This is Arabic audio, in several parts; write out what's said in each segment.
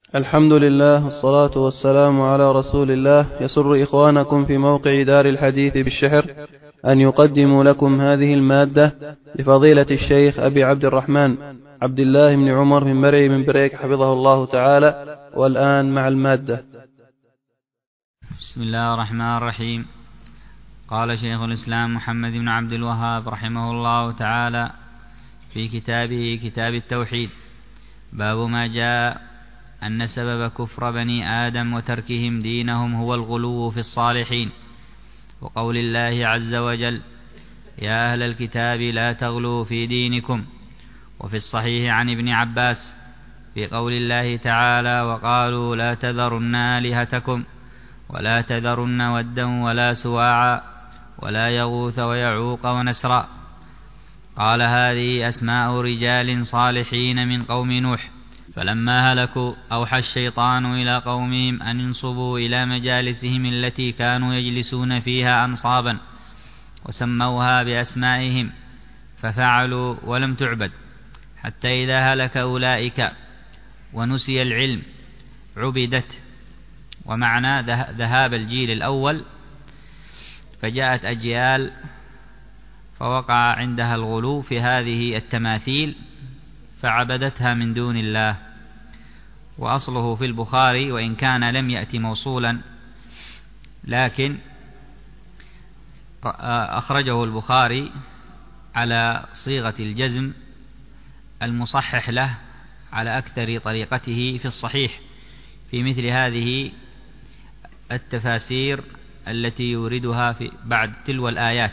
الحمد لله والصلاة والسلام على رسول الله. يسر إخوانكم في موقع دار الحديث بالشحر أن يقدموا لكم هذه المادة لفضيلة الشيخ أبي عبد الرحمن عبد الله بن عمر بن مرعي بن بريك حفظه الله تعالى. والآن مع المادة. بسم الله الرحمن الرحيم. قال شيخ الإسلام محمد بن عبد الوهاب رحمه الله تعالى في كتابه كتاب التوحيد: باب ما جاء أن سبب كفر بني آدم وتركهم دينهم هو الغلو في الصالحين، وقول الله عز وجل: يا أهل الكتاب لا تغلوا في دينكم. وفي الصحيح عن ابن عباس في قول الله تعالى: وقالوا لا تذرن آلهتكم ولا تذرن ودا ولا سواعا ولا يغوث ويعوق ونسرا. قال: هذه أسماء رجال صالحين من قوم نوح، فلما هلكوا أوحى الشيطان إلى قومهم أن ينصبوا إلى مجالسهم التي كانوا يجلسون فيها أنصابا، وسموها بأسمائهم ففعلوا ولم تعبد، حتى إذا هلك أولئك ونسي العلم عبدت. ومعنى ذهاب الجيل الأول، فجاءت أجيال فوقع عندها الغلو في هذه التماثيل فعبدتها من دون الله. وأصله في البخاري، وإن كان لم يأتي موصولا، لكن أخرجه البخاري على صيغة الجزم المصحح له على أكثر طريقته في الصحيح في مثل هذه التفاسير التي يوردها في بعد تلو الآيات.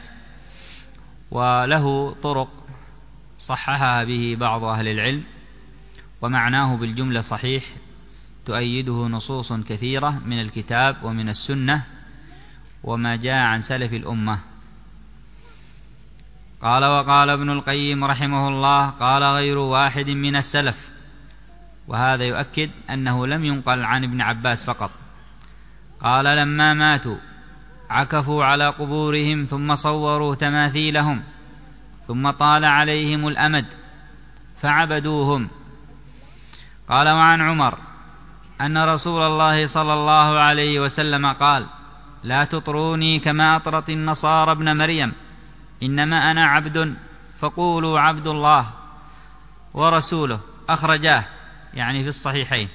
وله طرق صححها به بعض أهل العلم، ومعناه بالجملة صحيح، تؤيده نصوص كثيرة من الكتاب ومن السنة وما جاء عن سلف الأمة. قال: وقال ابن القيم رحمه الله: قال غير واحد من السلف. وهذا يؤكد أنه لم ينقل عن ابن عباس فقط. قال: لما ماتوا عكفوا على قبورهم ثم صوروا تماثيلهم، ثم طال عليهم الأمد فعبدوهم. قال: وعن عمر أن رسول الله صلى الله عليه وسلم قال: لا تطروني كما أطرت النصارى ابن مريم، إنما أنا عبد فقولوا عبد الله ورسوله. أخرجاه يعني في الصحيحين.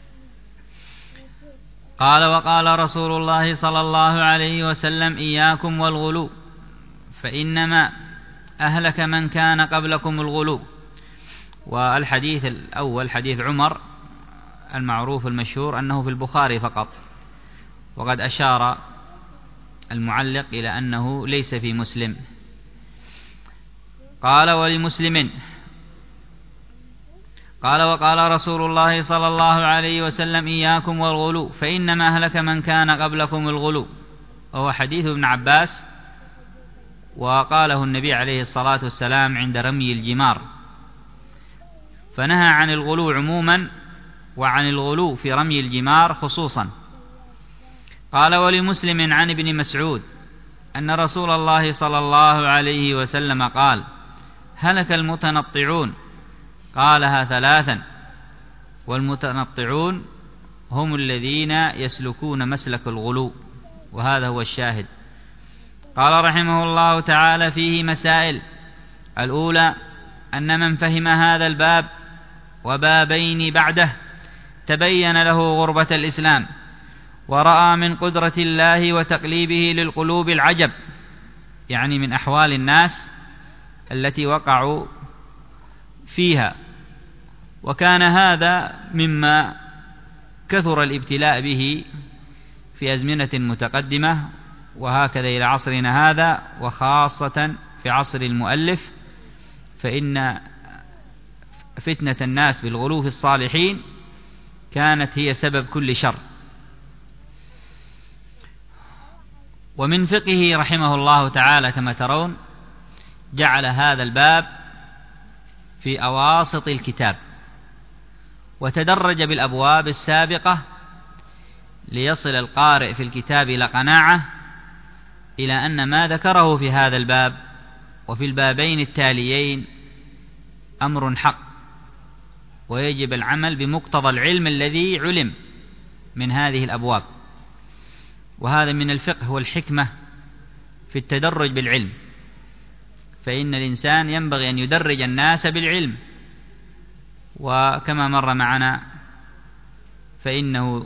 قال: وقال رسول الله صلى الله عليه وسلم: إياكم والغلو، فإنما أهلك من كان قبلكم الغلو. والحديث الأول حديث عمر المعروف المشهور أنه في البخاري فقط، وقد أشار المعلق إلى أنه ليس في مسلم. قال: ولمسلم قال: وقال رسول الله صلى الله عليه وسلم: إياكم والغلو، فإنما أهلك من كان قبلكم الغلو. وهو حديث ابن عباس، وقاله النبي عليه الصلاة والسلام عند رمي الجمار، فنهى عن الغلو عموما وعن الغلو في رمي الجمار خصوصا. قال: ولمسلم عن ابن مسعود أن رسول الله صلى الله عليه وسلم قال: هلك المتنطعون. قالها ثلاثا، والمتنطعون هم الذين يسلكون مسلك الغلو، وهذا هو الشاهد. قال رحمه الله تعالى: فيه مسائل. الأولى أن من فهم هذا الباب وبابين بعده تبين له غربة الإسلام، ورأى من قدرة الله وتقليبه للقلوب العجب، يعني من أحوال الناس التي وقعوا فيها. وكان هذا مما كثر الابتلاء به في أزمنة متقدمة، وهكذا إلى عصرنا هذا، وخاصة في عصر المؤلف، فإن فتنة الناس بالغلو في الصالحين كانت هي سبب كل شر. ومن فقهه رحمه الله تعالى كما ترون جعل هذا الباب في أواسط الكتاب، وتدرج بالأبواب السابقة ليصل القارئ في الكتاب إلى قناعة إلى أن ما ذكره في هذا الباب وفي البابين التاليين أمر حق، ويجب العمل بمقتضى العلم الذي علم من هذه الأبواب. وهذا من الفقه والحكمة في التدرج بالعلم، فإن الإنسان ينبغي أن يدرج الناس بالعلم. وكما مر معنا فإنه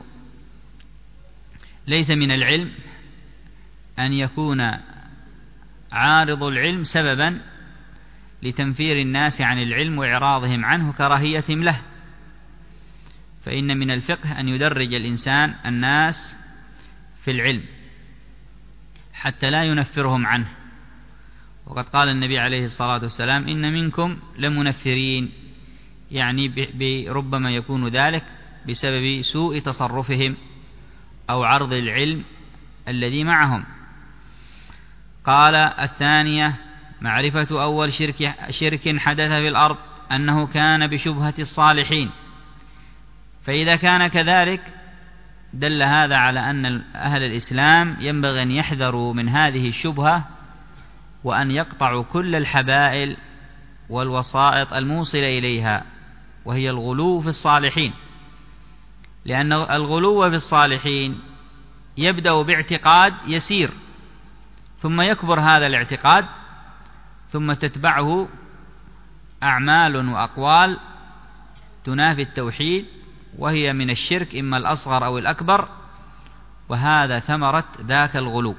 ليس من العلم أن يكون عارض العلم سببا لتنفير الناس عن العلم وإعراضهم عنه كراهيتهم له، فإن من الفقه أن يدرج الإنسان الناس في العلم حتى لا ينفرهم عنه. وقد قال النبي عليه الصلاة والسلام: إن منكم لمنفرين، يعني ربما يكون ذلك بسبب سوء تصرفهم أو عرض العلم الذي معهم. قال: الثانية معرفة أول شرك حدث في الأرض أنه كان بشبهة الصالحين، فإذا كان كذلك دل هذا على أن أهل الإسلام ينبغي أن يحذروا من هذه الشبهة، وأن يقطعوا كل الحبائل والوسائط الموصلة إليها، وهي الغلو في الصالحين. لأن الغلو في الصالحين يبدأ باعتقاد يسير، ثم يكبر هذا الاعتقاد، ثم تتبعه أعمال وأقوال تنافي التوحيد، وهي من الشرك إما الأصغر أو الأكبر، وهذا ثمرة ذاك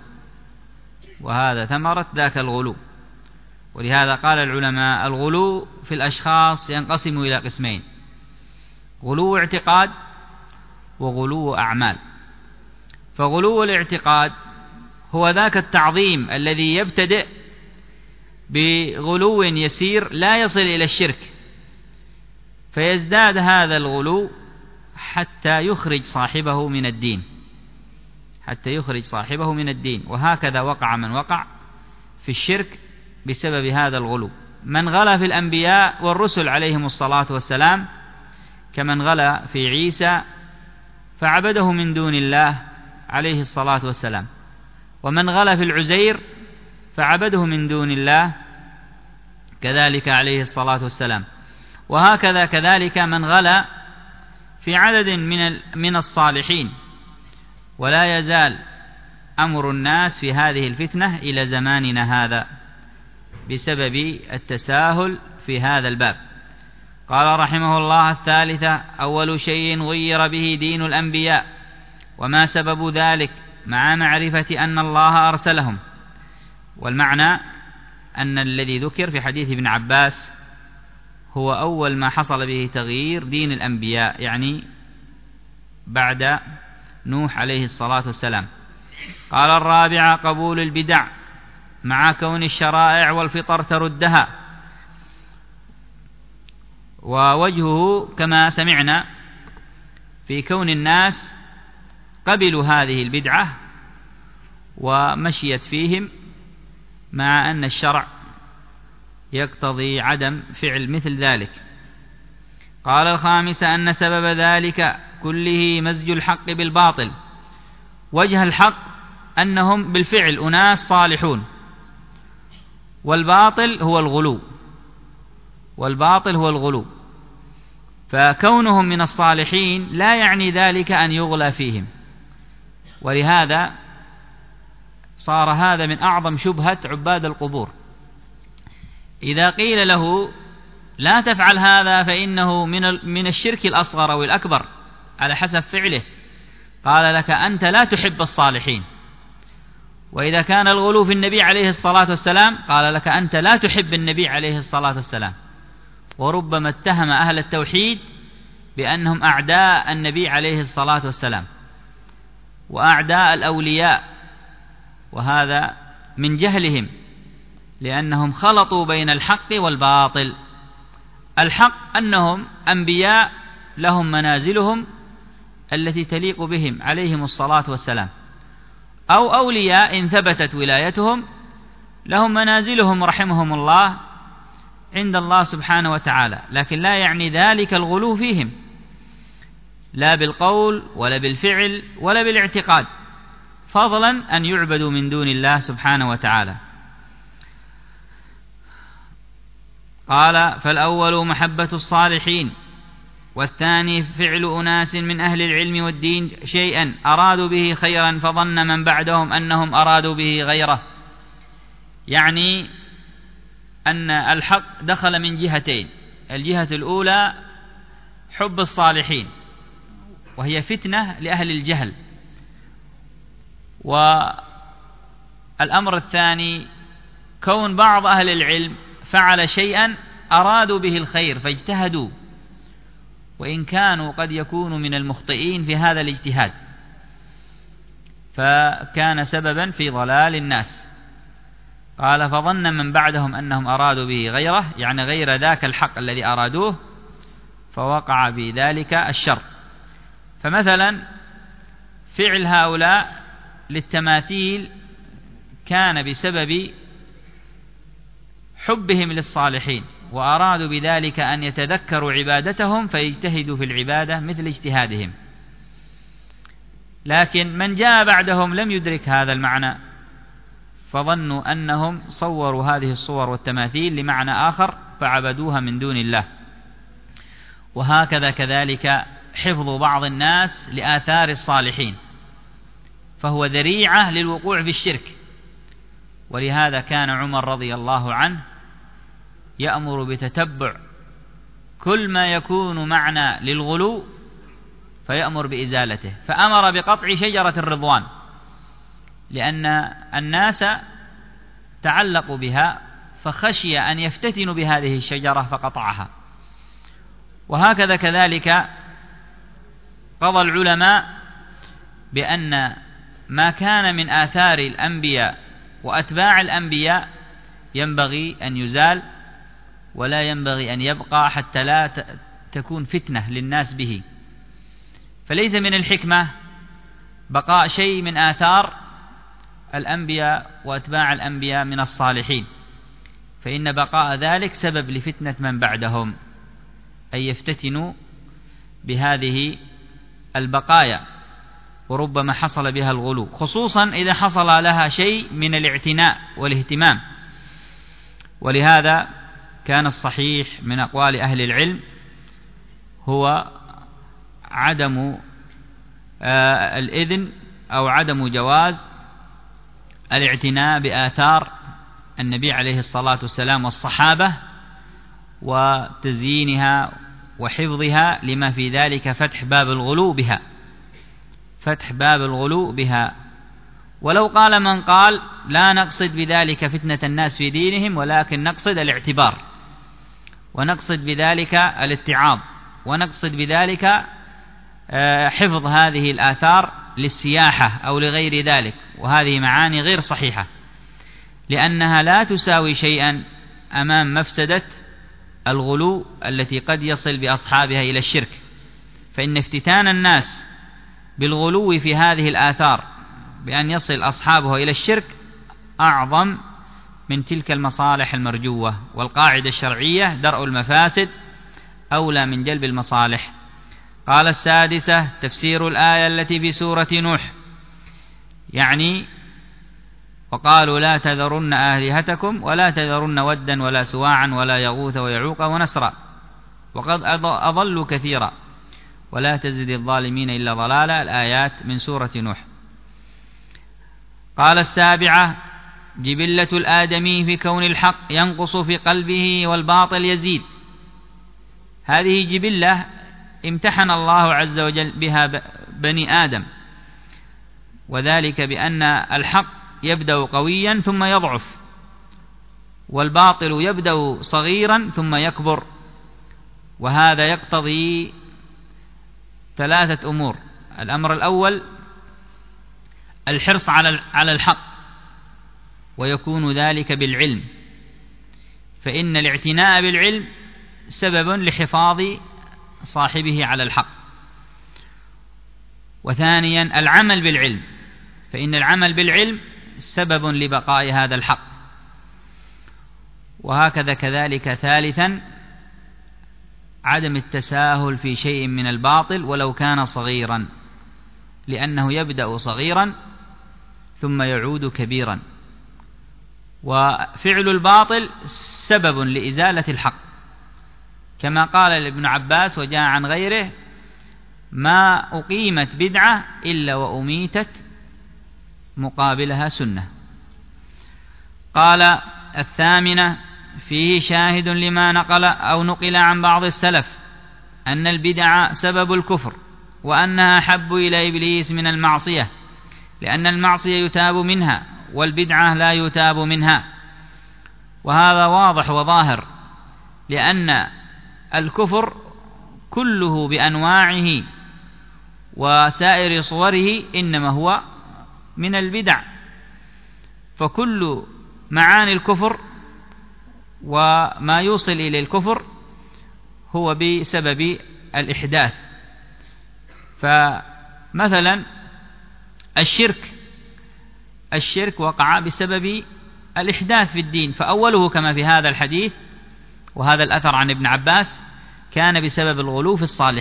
الغلو. ولهذا قال العلماء: الغلو في الأشخاص ينقسم إلى قسمين: غلو اعتقاد وغلو أعمال. فغلو الاعتقاد هو ذاك التعظيم الذي يبتدئ بغلو يسير لا يصل إلى الشرك، فيزداد هذا الغلو حتى يخرج صاحبه من الدين. وهكذا وقع من وقع في الشرك بسبب هذا الغلو، من غلا في الأنبياء والرسل عليهم الصلاة والسلام، كمن غلا في عيسى فعبده من دون الله عليه الصلاة والسلام، ومن غلا في العزير فعبده من دون الله كذلك عليه الصلاة والسلام. وهكذا كذلك من غلا في عدد من الصالحين. ولا يزال أمر الناس في هذه الفتنة إلى زماننا هذا بسبب التساهل في هذا الباب. قال رحمه الله: الثالثة أول شيء غير به دين الأنبياء، وما سبب ذلك مع معرفة أن الله أرسلهم. والمعنى أن الذي ذكر في حديث ابن عباس هو أول ما حصل به تغيير دين الأنبياء، يعني بعد نوح عليه الصلاة والسلام. قال: الرابعة قبول البدع مع كون الشرائع والفطر تردها. ووجهه كما سمعنا في كون الناس قبلوا هذه البدعة ومشيت فيهم، مع أن الشرع يقتضي عدم فعل مثل ذلك. قال: الخامسة أن سبب ذلك كله مزج الحق بالباطل. وجه الحق أنهم بالفعل أناس صالحون، والباطل هو الغلو. فكونهم من الصالحين لا يعني ذلك أن يغلى فيهم، ولهذا صار هذا من أعظم شبهة عباد القبور. إذا قيل له لا تفعل هذا فإنه من الشرك الأصغر أو الأكبر على حسب فعله، قال لك: أنت لا تحب الصالحين. وإذا كان الغلو في النبي عليه الصلاة والسلام قال لك: أنت لا تحب النبي عليه الصلاة والسلام. وربما اتهم أهل التوحيد بأنهم أعداء النبي عليه الصلاة والسلام وأعداء الأولياء، وهذا من جهلهم، لأنهم خلطوا بين الحق والباطل. الحق أنهم أنبياء لهم منازلهم التي تليق بهم عليهم الصلاة والسلام، أو أولياء إن ثبتت ولايتهم لهم منازلهم رحمهم الله عند الله سبحانه وتعالى، لكن لا يعني ذلك الغلو فيهم، لا بالقول ولا بالفعل ولا بالاعتقاد، فضلا أن يعبدوا من دون الله سبحانه وتعالى. قال: فالأول محبة الصالحين والثاني فعل أناس من أهل العلم والدين شيئا أرادوا به خيرا فظن من بعدهم أنهم أرادوا به غيره. يعني أن الحق دخل من جهتين: الجهة الأولى حب الصالحين وهي فتنة لأهل الجهل، والأمر الثاني كون بعض أهل العلم فعل شيئا أرادوا به الخير فاجتهدوا، وإن كانوا قد يكونوا من المخطئين في هذا الاجتهاد، فكان سببا في ضلال الناس. قال فظن من بعدهم أنهم أرادوا به غيره، يعني غير ذاك الحق الذي أرادوه، فوقع بذلك الشر. فمثلا فعل هؤلاء للتماثيل كان بسبب حبهم للصالحين، وأرادوا بذلك أن يتذكروا عبادتهم فيجتهدوا في العبادة مثل اجتهادهم. لكن من جاء بعدهم لم يدرك هذا المعنى، فظنوا أنهم صوروا هذه الصور والتماثيل لمعنى آخر فعبدوها من دون الله. وهكذا كذلك حفظ بعض الناس لآثار الصالحين، فهو ذريعة للوقوع في الشرك. ولهذا كان عمر رضي الله عنه يأمر بتتبع كل ما يكون معنى للغلو فيأمر بإزالته، فأمر بقطع شجرة الرضوان لأن الناس تعلقوا بها، فخشي أن يفتتنوا بهذه الشجرة فقطعها. وهكذا كذلك قضى العلماء بأن ما كان من آثار الأنبياء وأتباع الأنبياء ينبغي أن يزال، ولا ينبغي أن يبقى حتى لا تكون فتنة للناس به. فليس من الحكمة بقاء شيء من آثار الأنبياء وأتباع الأنبياء من الصالحين، فإن بقاء ذلك سبب لفتنة من بعدهم، أي يفتتنوا بهذه البقايا، وربما حصل بها الغلو، خصوصا إذا حصل لها شيء من الاعتناء والاهتمام. ولهذا كان الصحيح من أقوال أهل العلم هو عدم الإذن أو عدم جواز الاعتناء بآثار النبي عليه الصلاة والسلام والصحابة وتزيينها وحفظها، لما في ذلك فتح باب الغلو بها. ولو قال من قال لا نقصد بذلك فتنة الناس في دينهم، ولكن نقصد الاعتبار، ونقصد بذلك الاتعاظ، ونقصد بذلك حفظ هذه الآثار للسياحة أو لغير ذلك، وهذه معاني غير صحيحة، لأنها لا تساوي شيئا أمام مفسدة الغلو التي قد يصل بأصحابها إلى الشرك. فإن افتتان الناس بالغلو في هذه الآثار بأن يصل أصحابها إلى الشرك أعظم من تلك المصالح المرجوة. والقاعدة الشرعية درء المفاسد أولى من جلب المصالح. قال السادسة تفسير الآية التي في سورة نوح، يعني وقالوا لا تذرن آلهتكم ولا تذرن ودا ولا سواعا ولا يغوث ويعوق ونسرا وقد أضلوا كثيرا ولا تزد الظالمين إلا ضلالا. الآيات من سورة نوح. قال السابعة جبلة الآدمي في كون الحق ينقص في قلبه والباطل يزيد. هذه جبلة امتحن الله عز وجل بها بني آدم، وذلك بأن الحق يبدأ قويا ثم يضعف، والباطل يبدأ صغيرا ثم يكبر. وهذا يقتضي ثلاثة أمور. الأمر الأول الحرص على الحق، ويكون ذلك بالعلم، فإن الاعتناء بالعلم سبب لحفاظ صاحبه على الحق. وثانيا العمل بالعلم، فإن العمل بالعلم سبب لبقاء هذا الحق. وهكذا كذلك ثالثا عدم التساهل في شيء من الباطل ولو كان صغيرا، لأنه يبدأ صغيرا ثم يعود كبيرا، وفعل الباطل سبب لإزالة الحق. كما قال لابن عباس وجاء عن غيره: ما أقيمت بدعة إلا وأميتت مقابلها سنة. قال: الثامنة: فيه شاهد لما نقل عن بعض السلف أن البدع سبب الكفر، وأنها أحب إلى إبليس من المعصية، لأن المعصية يتاب منها والبدعة لا يتاب منها. وهذا واضح وظاهر، لأن الكفر كله بأنواعه وسائر صوره إنما هو من البدع، فكل معاني الكفر وما يوصل إلى الكفر هو بسبب الإحداث. فمثلا الشرك وقع بسبب الإحداث في الدين، فأوله كما في هذا الحديث وهذا الأثر عن ابن عباس كان بسبب الغلو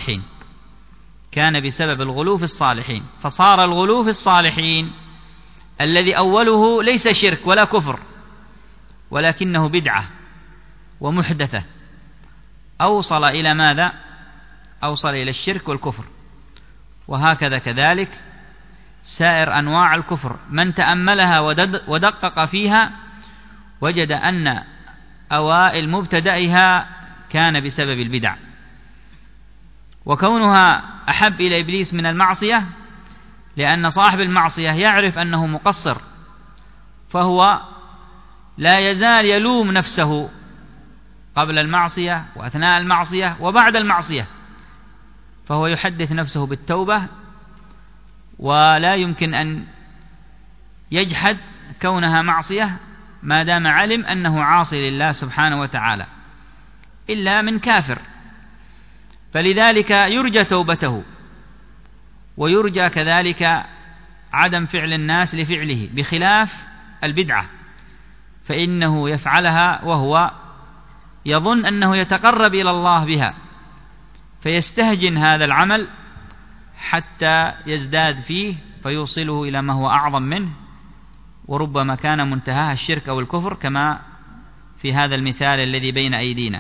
في الصالحين، فصار الغلو في الصالحين الذي أوله ليس شرك ولا كفر، ولكنه بدعة ومحدثة، أوصل إلى ماذا؟ أوصل إلى الشرك والكفر. وهكذا كذلك سائر أنواع الكفر، من تأملها ودقق فيها وجد أن أوائل مبتدئها كان بسبب البدع. وكونها أحب إلى إبليس من المعصية لأن صاحب المعصية يعرف أنه مقصر، فهو لا يزال يلوم نفسه قبل المعصية وأثناء المعصية وبعد المعصية، فهو يحدث نفسه بالتوبة، ولا يمكن أن يجحد كونها معصية ما دام علم أنه عاصي لله سبحانه وتعالى، إلا من كافر. فلذلك يرجى توبته، ويرجى كذلك عدم فعل الناس لفعله، بخلاف البدعة فإنه يفعلها وهو يظن أنه يتقرب إلى الله بها، فيستهجن هذا العمل حتى يزداد فيه فيوصله إلى ما هو أعظم منه، وربما كان منتهاها الشرك أو الكفر كما في هذا المثال الذي بين أيدينا.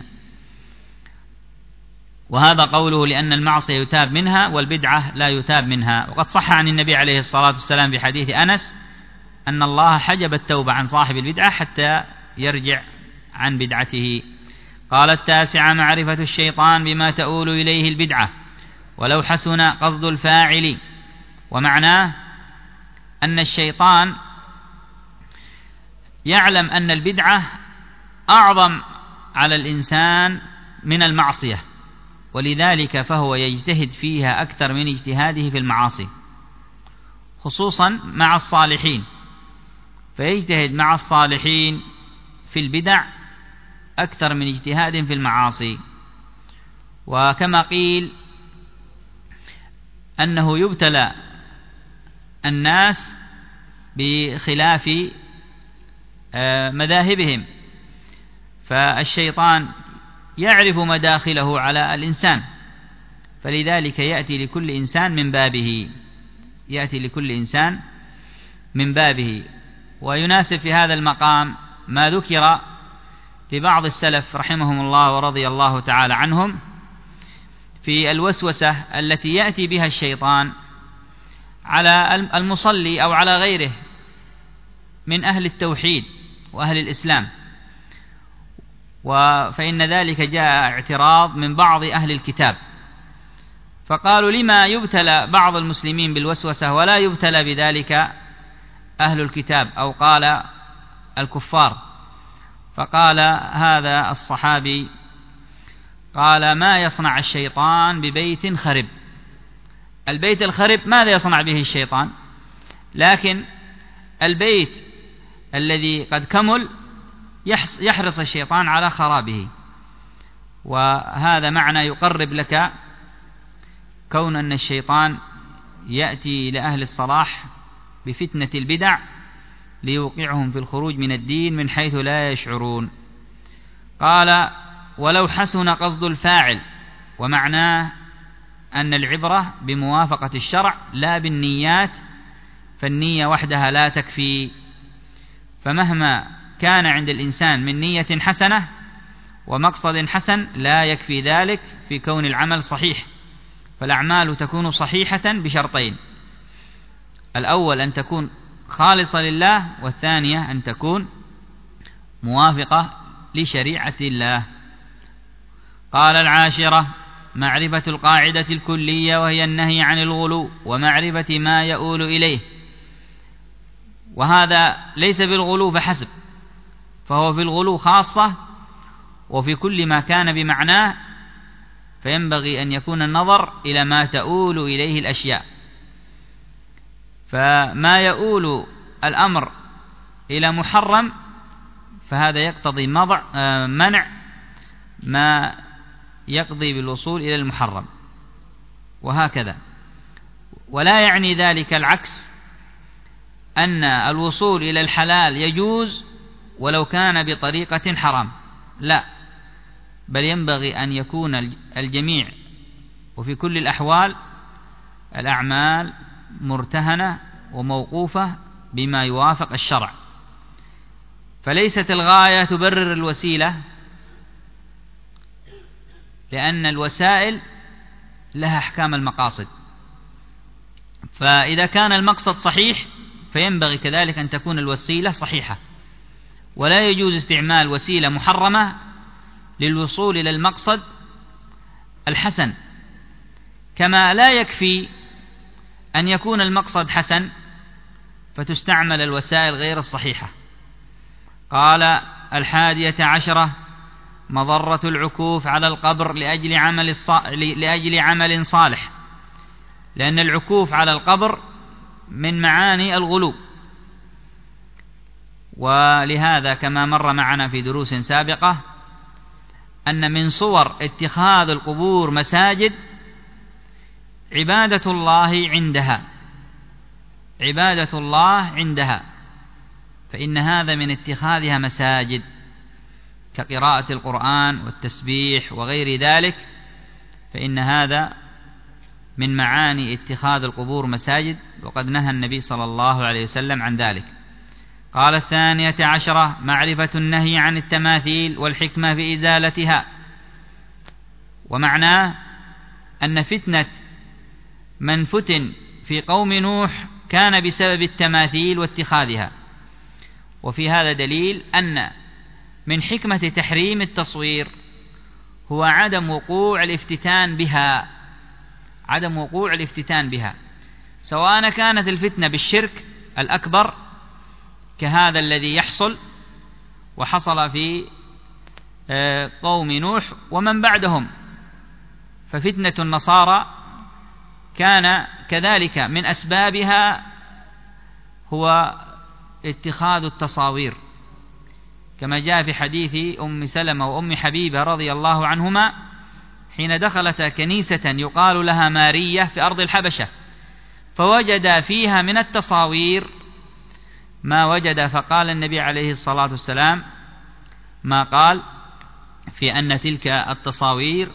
وهذا قوله لأن المعصية يتاب منها والبدعة لا يتاب منها. وقد صح عن النبي عليه الصلاة والسلام في حديث أنس أن الله حجب التوبة عن صاحب البدعة حتى يرجع عن بدعته. قال: التاسعة: معرفة الشيطان بما تؤول إليه البدعة ولو حسن قصد الفاعل. ومعناه أن الشيطان يعلم أن البدعة أعظم على الإنسان من المعصية، ولذلك فهو يجتهد فيها أكثر من اجتهاده في المعاصي، خصوصا مع الصالحين، فيجتهد مع الصالحين في البدع أكثر من اجتهاد في المعاصي. وكما قيل أنه يبتلى الناس بخلاف مذاهبهم، فالشيطان يعرف مداخله على الإنسان، فلذلك يأتي لكل إنسان من بابه. ويناسب في هذا المقام ما ذكر لبعض السلف رحمهم الله ورضي الله تعالى عنهم في الوسوسة التي يأتي بها الشيطان على المصلي أو على غيره من أهل التوحيد وأهل الإسلام. فإن ذلك جاء اعتراض من بعض أهل الكتاب، فقالوا: لما يبتلى بعض المسلمين بالوسوسة ولا يبتلى بذلك أهل الكتاب، أو قال الكفار؟ فقال هذا الصحابي: قال: ما يصنع الشيطان ببيت خرب. البيت الخرب ماذا يصنع به الشيطان؟ لكن البيت الذي قد كمل يحرص الشيطان على خرابه. وهذا معنى يقرب لك كون أن الشيطان يأتي لأهل الصلاح بفتنة البدع ليوقعهم في الخروج من الدين من حيث لا يشعرون. قال: ولو حسن قصد الفاعل. ومعناه أن العبرة بموافقة الشرع لا بالنيات، فالنية وحدها لا تكفي، فمهما كان عند الإنسان من نية حسنة ومقصد حسن لا يكفي ذلك في كون العمل صحيح، فالأعمال تكون صحيحة بشرطين: الأول أن تكون خالصة لله، والثانية أن تكون موافقة لشريعة الله. قال: العاشرة معرفة القاعدة الكلية، وهي النهي عن الغلو ومعرفة ما يؤول إليه، وهذا ليس بالغلو فحسب، فهو في الغلو خاصة، وفي كل ما كان بمعناه، فينبغي أن يكون النظر إلى ما تؤول إليه الأشياء. فما يؤول الأمر إلى محرم فهذا يقتضي منع ما يقضي بالوصول إلى المحرم، وهكذا. ولا يعني ذلك العكس، أن الوصول إلى الحلال يجوز ولو كان بطريقة حرام، لا، بل ينبغي أن يكون الجميع وفي كل الأحوال الأعمال مرتهنة وموقوفة بما يوافق الشرع، فليست الغاية تبرر الوسيلة، لأن الوسائل لها أحكام المقاصد. فإذا كان المقصد صحيح فينبغي كذلك أن تكون الوسيلة صحيحة، ولا يجوز استعمال وسيلة محرمة للوصول إلى المقصد الحسن، كما لا يكفي أن يكون المقصد حسن فتستعمل الوسائل غير الصحيحة. قال: 11 مضرة العكوف على القبر لأجل عمل صالح، لأن العكوف على القبر من معاني الغلو، ولهذا كما مر معنا في دروس سابقة أن من صور اتخاذ القبور مساجد عبادة الله عندها، فإن هذا من اتخاذها مساجد كقراءة القرآن والتسبيح وغير ذلك، فإن هذا من معاني اتخاذ القبور مساجد، وقد نهى النبي صلى الله عليه وسلم عن ذلك. قال: 12 معرفة النهي عن التماثيل والحكمة في إزالتها، ومعناه أن فتنة من فتن في قوم نوح كان بسبب التماثيل واتخاذها. وفي هذا دليل أن من حكمة تحريم التصوير هو عدم وقوع الافتتان بها، سواء كانت الفتنة بالشرك الأكبر كهذا الذي يحصل وحصل في قوم نوح ومن بعدهم، ففتنة النصارى كان كذلك من أسبابها هو اتخاذ التصاوير، كما جاء في حديث أم سلمة وأم حبيبة رضي الله عنهما حين دخلتا كنيسة يقال لها مارية في أرض الحبشة، فوجد فيها من التصاوير ما وجد، فقال النبي عليه الصلاة والسلام ما قال في أن تلك التصاوير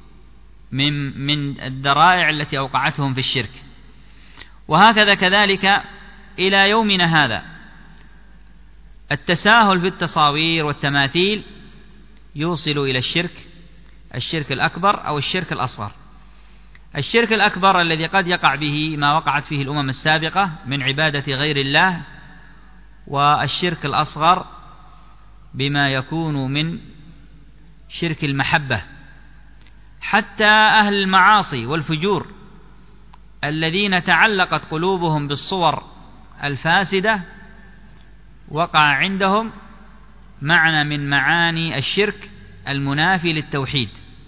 من الذرائع التي أوقعتهم في الشرك. وهكذا كذلك إلى يومنا هذا التساهل في التصاوير والتماثيل يوصل إلى الشرك الأكبر أو الشرك الأصغر. الشرك الأكبر الذي قد يقع به ما وقعت فيه الأمم السابقة من عبادة غير الله، والشرك الأصغر بما يكون من شرك المحبة. حتى أهل المعاصي والفجور الذين تعلقت قلوبهم بالصور الفاسدة وقع عندهم معنى من معاني الشرك المنافي للتوحيد،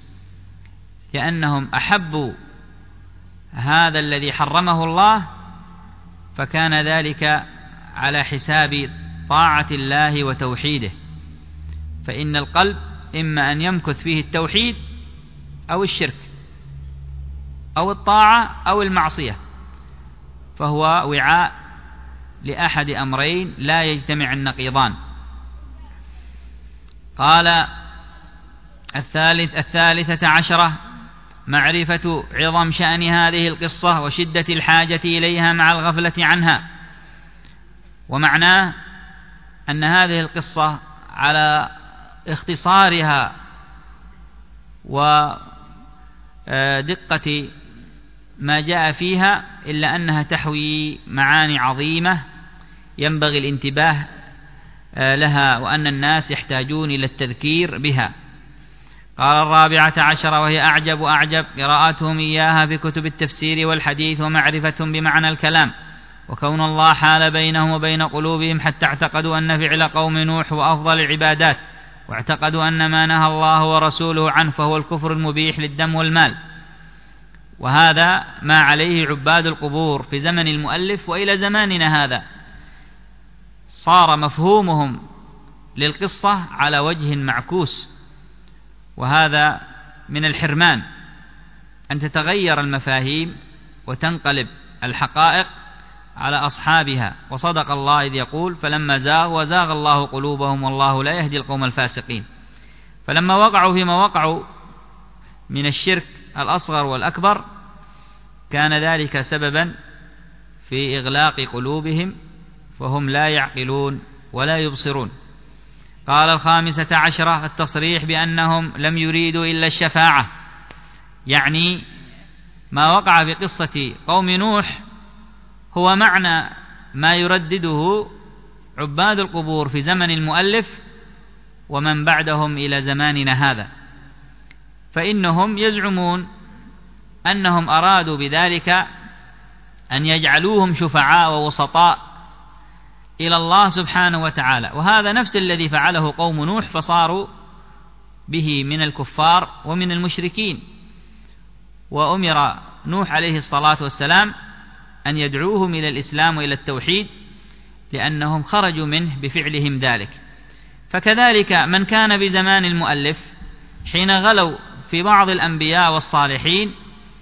لأنهم أحبوا هذا الذي حرمه الله، فكان ذلك على حساب طاعة الله وتوحيده. فإن القلب إما أن يمكث فيه التوحيد أو الشرك أو الطاعة أو المعصية، فهو وعاء لأحد أمرين لا يجتمع النقيضان. قال: 13 معرفة عظم شأن هذه القصة وشدة الحاجة إليها مع الغفلة عنها. ومعناه أن هذه القصة على اختصارها ودقة ما جاء فيها، إلا أنها تحوي معاني عظيمة ينبغي الانتباه لها، وأن الناس يحتاجون إلى التذكير بها. قال 14، وهي أعجب قراءتهم إياها في كتب التفسير والحديث، ومعرفة بمعنى الكلام، وكون الله حال بينهم وبين قلوبهم حتى اعتقدوا أن فعل قوم نوح وأفضل العبادات، واعتقدوا أن ما نهى الله ورسوله عنه فهو الكفر المبيح للدم والمال. وهذا ما عليه عباد القبور في زمن المؤلف وإلى زماننا هذا، صار مفهومهم للقصة على وجه معكوس، وهذا من الحرمان، أن تتغير المفاهيم وتنقلب الحقائق على أصحابها. وصدق الله إذ يقول: فلما زاغوا وزاغ الله قلوبهم والله لا يهدي القوم الفاسقين. فلما وقعوا فيما وقعوا من الشرك الأصغر والأكبر، كان ذلك سببا في إغلاق قلوبهم، فهم لا يعقلون ولا يبصرون. قال 15، التصريح بأنهم لم يريدوا إلا الشفاعة، يعني ما وقع في قصة قوم نوح هو معنى ما يردده عباد القبور في زمن المؤلف ومن بعدهم إلى زماننا هذا. فإنهم يزعمون أنهم أرادوا بذلك أن يجعلوهم شفعاء ووسطاء إلى الله سبحانه وتعالى، وهذا نفس الذي فعله قوم نوح، فصاروا به من الكفار ومن المشركين. وأمر نوح عليه الصلاة والسلام أن يدعوهم إلى الإسلام وإلى التوحيد، لأنهم خرجوا منه بفعلهم ذلك. فكذلك من كان بزمان المؤلف حين غلوا في بعض الأنبياء والصالحين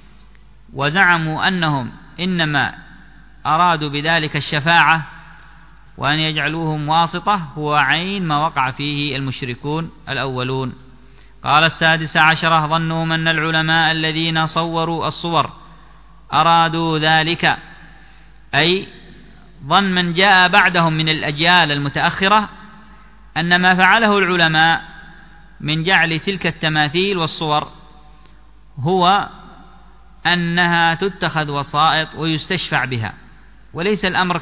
وزعموا أنهم إنما أرادوا بذلك الشفاعة وأن يجعلوهم واسطة، هو عين ما وقع فيه المشركون الأولون. قال 16، ظنهم أن العلماء الذين صوروا الصور أرادوا ذلك، أي ظن من جاء بعدهم من الأجيال المتأخرة أن ما فعله العلماء من جعل تلك التماثيل والصور هو أنها تتخذ وسائط ويستشفع بها، وليس الأمر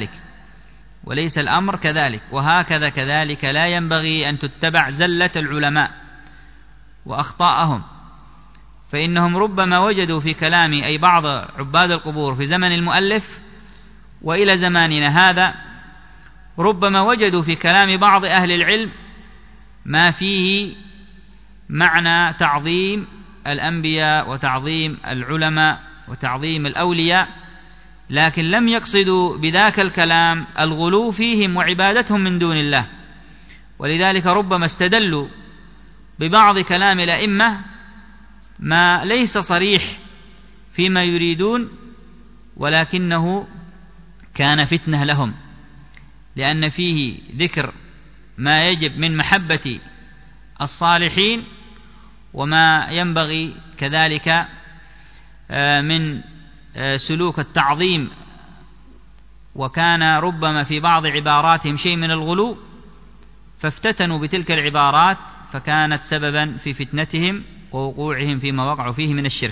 كذلك. وهكذا كذلك لا ينبغي أن تتبع زلة العلماء وأخطاءهم، فإنهم ربما وجدوا في كلام أي بعض عباد القبور في زمن المؤلف وإلى زماننا هذا، ربما وجدوا في كلام بعض أهل العلم ما فيه معنى تعظيم الأنبياء وتعظيم العلماء وتعظيم الأولياء، لكن لم يقصدوا بذاك الكلام الغلو فيهم وعبادتهم من دون الله. ولذلك ربما استدلوا ببعض كلام الأئمة ما ليس صريح فيما يريدون، ولكنه كان فتنة لهم، لأن فيه ذكر ما يجب من محبة الصالحين وما ينبغي كذلك من سلوك التعظيم، وكان ربما في بعض عباراتهم شيء من الغلو، فافتتنوا بتلك العبارات فكانت سببا في فتنتهم ووقوعهم فيما وقعوا فيه من الشرك.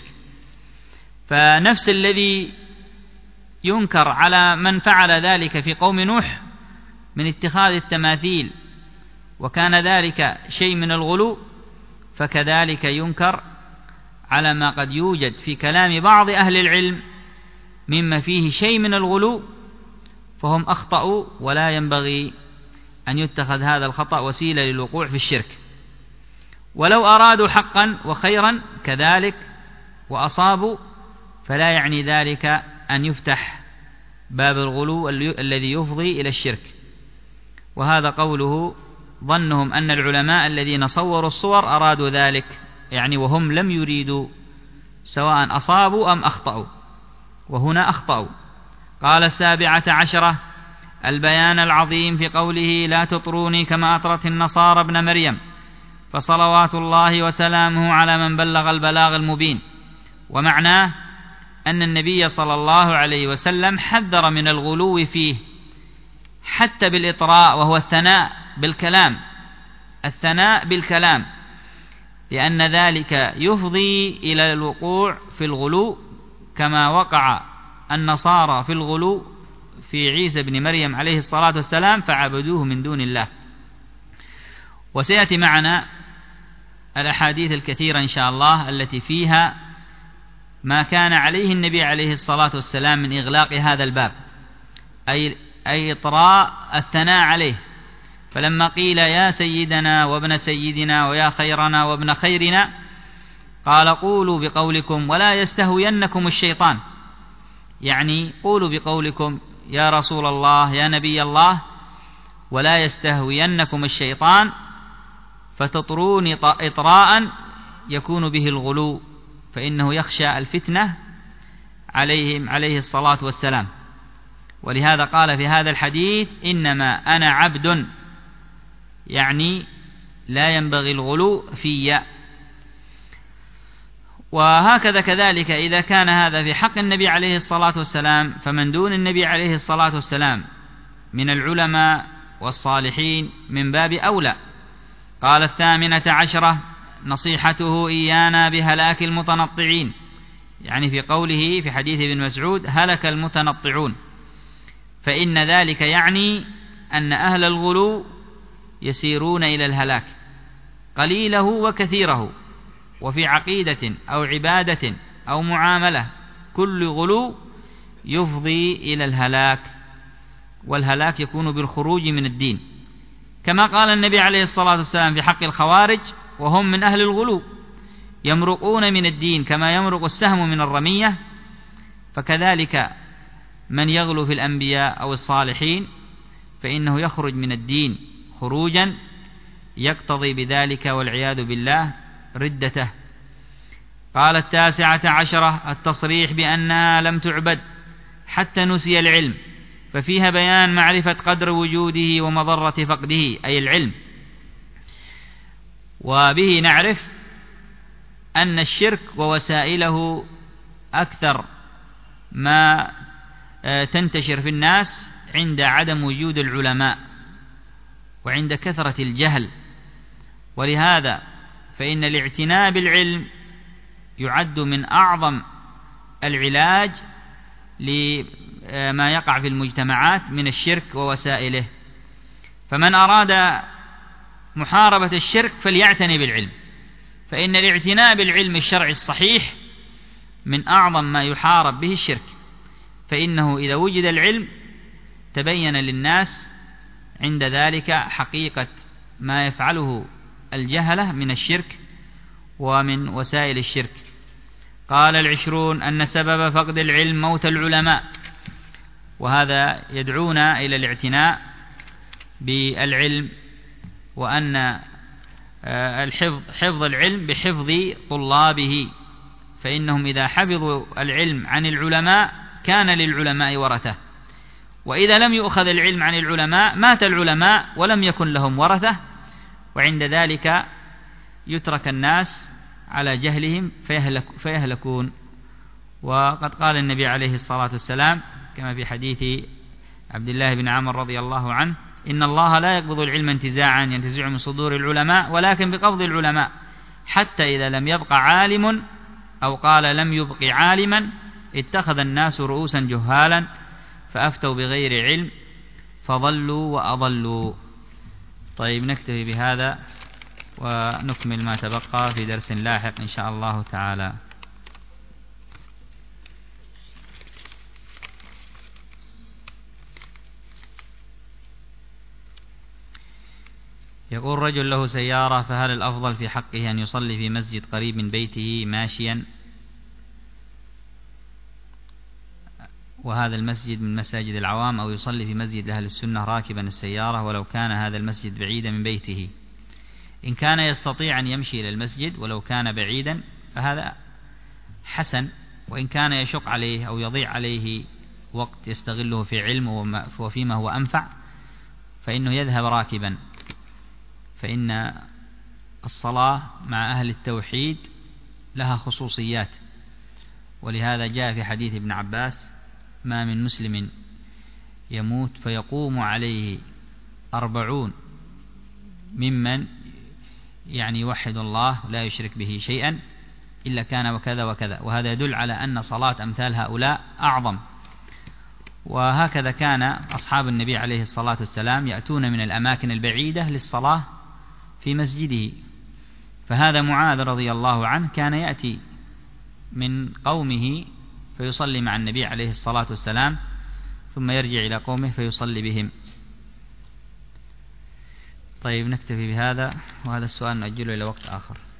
فنفس الذي ينكر على من فعل ذلك في قوم نوح من اتخاذ التماثيل وكان ذلك شيء من الغلو، فكذلك ينكر على ما قد يوجد في كلام بعض أهل العلم مما فيه شيء من الغلو، فهم أخطأوا، ولا ينبغي أن يتخذ هذا الخطأ وسيلة للوقوع في الشرك. ولو أرادوا حقا وخيرا كذلك وأصابوا، فلا يعني ذلك أن يفتح باب الغلو الذي يفضي إلى الشرك. وهذا قوله ظنهم أن العلماء الذين صوروا الصور أرادوا ذلك، يعني وهم لم يريدوا، سواء أصابوا أم أخطأوا، وهنا أخطأوا. قال 17، البيان العظيم في قوله لا تطروني كما أطرت النصارى ابن مريم، فصلوات الله وسلامه على من بلغ البلاغ المبين. ومعناه أن النبي صلى الله عليه وسلم حذر من الغلو فيه حتى بالإطراء، وهو الثناء بالكلام، لأن ذلك يفضي إلى الوقوع في الغلو كما وقع النصارى في الغلو في عيسى بن مريم عليه الصلاة والسلام فعبدوه من دون الله. وسيأتي معنا الأحاديث الكثيرة إن شاء الله التي فيها ما كان عليه النبي عليه الصلاة والسلام من إغلاق هذا الباب، أي إطراء الثناء عليه. فلما قيل يا سيدنا وابن سيدنا ويا خيرنا وابن خيرنا قال قولوا بقولكم ولا يستهوينكم الشيطان، يعني قولوا بقولكم يا رسول الله يا نبي الله ولا يستهوينكم الشيطان فتطرون إطراء يكون به الغلو، فإنه يخشى الفتنة عليهم عليه الصلاة والسلام. ولهذا قال في هذا الحديث إنما أنا عبد، يعني لا ينبغي الغلو في. وهكذا كذلك إذا كان هذا في حق النبي عليه الصلاة والسلام، فمن دون النبي عليه الصلاة والسلام من العلماء والصالحين من باب أولى. قال 18 نصيحته إيانا بهلاك المتنطعين، يعني في قوله في حديث ابن مسعود هلك المتنطعون، فإن ذلك يعني أن أهل الغلو يسيرون إلى الهلاك قليله وكثيره، وفي عقيدة أو عبادة أو معاملة كل غلو يفضي إلى الهلاك، والهلاك يكون بالخروج من الدين، كما قال النبي عليه الصلاة والسلام في حق الخوارج وهم من أهل الغلو يمرقون من الدين كما يمرق السهم من الرمية. فكذلك من يغلو في الأنبياء أو الصالحين فإنه يخرج من الدين خروجا يقتضي بذلك والعياذ بالله ردته. قال 19 التصريح بأنها لم تعبد حتى نسي العلم، ففيها بيان معرفة قدر وجوده ومضرة فقده، أي العلم. وبه نعرف أن الشرك ووسائله أكثر ما تنتشر في الناس عند عدم وجود العلماء وعند كثرة الجهل. ولهذا فإن الاعتناء بالعلم يعد من أعظم العلاج لما يقع في المجتمعات من الشرك ووسائله. فمن أراد محاربة الشرك فليعتني بالعلم، فإن الاعتناء بالعلم الشرعي الصحيح من أعظم ما يحارب به الشرك، فإنه إذا وجد العلم تبين للناس عند ذلك حقيقة ما يفعله الجهلة من الشرك ومن وسائل الشرك. قال 20 أن سبب فقد العلم موت العلماء، وهذا يدعونا إلى الاعتناء بالعلم، وأن حفظ العلم بحفظ طلابه، فإنهم إذا حفظوا العلم عن العلماء كان للعلماء ورثة، وإذا لم يؤخذ العلم عن العلماء مات العلماء ولم يكن لهم ورثة، وعند ذلك يترك الناس على جهلهم فيهلكون. وقد قال النبي عليه الصلاة والسلام كما في حديث عبد الله بن عمرو رضي الله عنه إن الله لا يقبض العلم انتزاعا ينتزع من صدور العلماء ولكن بقبض العلماء حتى إذا لم يبق عالم، أو قال لم يبق عالما، اتخذ الناس رؤوسا جهالا فأفتوا بغير علم فضلوا وأضلوا. طيب نكتفي بهذا ونكمل ما تبقى في درس لاحق إن شاء الله تعالى. يقول رجل له سيارة، فهل الأفضل في حقه أن يصلي في مسجد قريب من بيته ماشيا، وهذا المسجد من مساجد العوام، أو يصلي في مسجد أهل السنة راكبا السيارة ولو كان هذا المسجد بعيدا من بيته؟ إن كان يستطيع أن يمشي إلى المسجد ولو كان بعيدا فهذا حسن، وإن كان يشق عليه أو يضيع عليه وقت يستغله في علم وفيما هو أنفع فإنه يذهب راكبا، فإن الصلاة مع أهل التوحيد لها خصوصيات. ولهذا جاء في حديث ابن عباس ما من مسلم يموت فيقوم عليه 40 ممن يعني يوحد الله لا يشرك به شيئا إلا كان وكذا وكذا، وهذا يدل على أن صلاة أمثال هؤلاء أعظم. وهكذا كان أصحاب النبي عليه الصلاة والسلام يأتون من الأماكن البعيدة للصلاة في مسجده. فهذا معاذ رضي الله عنه كان يأتي من قومه فيصلي مع النبي عليه الصلاة والسلام، ثم يرجع إلى قومه فيصلي بهم. طيب نكتفي بهذا، وهذا السؤال نأجله إلى وقت آخر.